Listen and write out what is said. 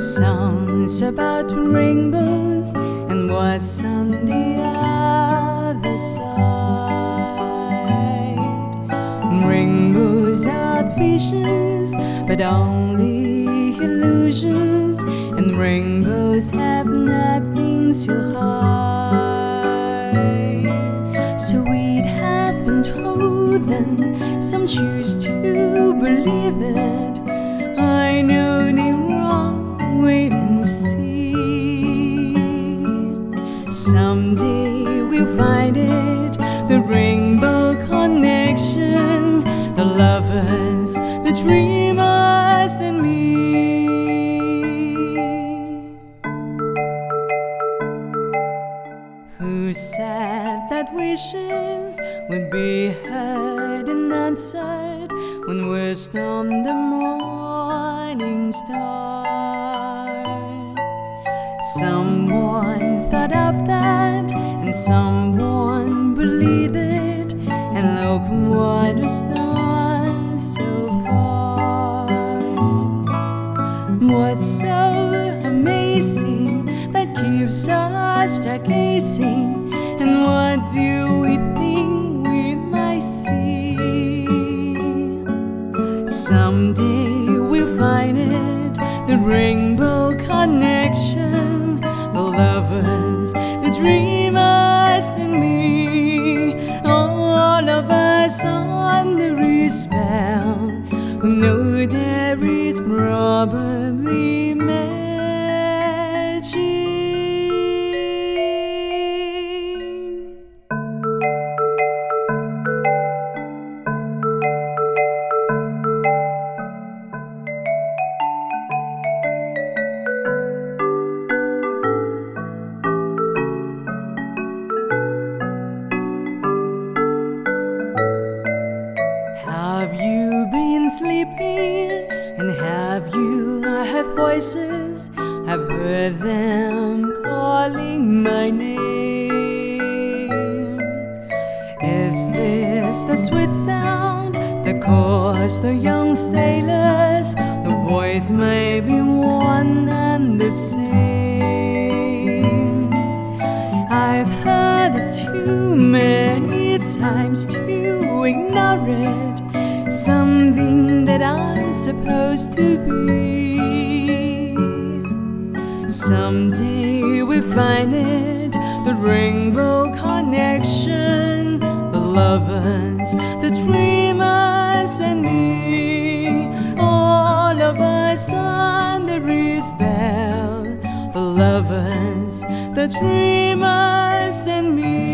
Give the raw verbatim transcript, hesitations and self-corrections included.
Songs about rainbows and what's on the other side. Rainbows are visions, but only illusions, and rainbows have nothing to hide. So we'd have been told, then some choose to believe it. I know they're wrong, wait and see. Someday we'll find it, the rainbow connection, the lovers, the dreamers, and me. Who said that wishes would be heard and answered when wished on the morning star? Someone thought of that, and someone believed it, and look what is done so far. What's so amazing that keeps us stargazing, and what do we think we might see? Someday we'll find it, the rainbow connection, the lovers, the dreamers, and me. All of us under his spell, who know there is probably magic. Have you been sleeping, and have you heard voices? I've heard them calling my name. Is this the sweet sound that calls the young sailors? The voice may be one and the same. I've heard it too many times to ignore it, something that I'm supposed to be. Someday we'll find it, the rainbow connection, the lovers, the dreamers, and me. All of us under his spell, the lovers, the dreamers, and me.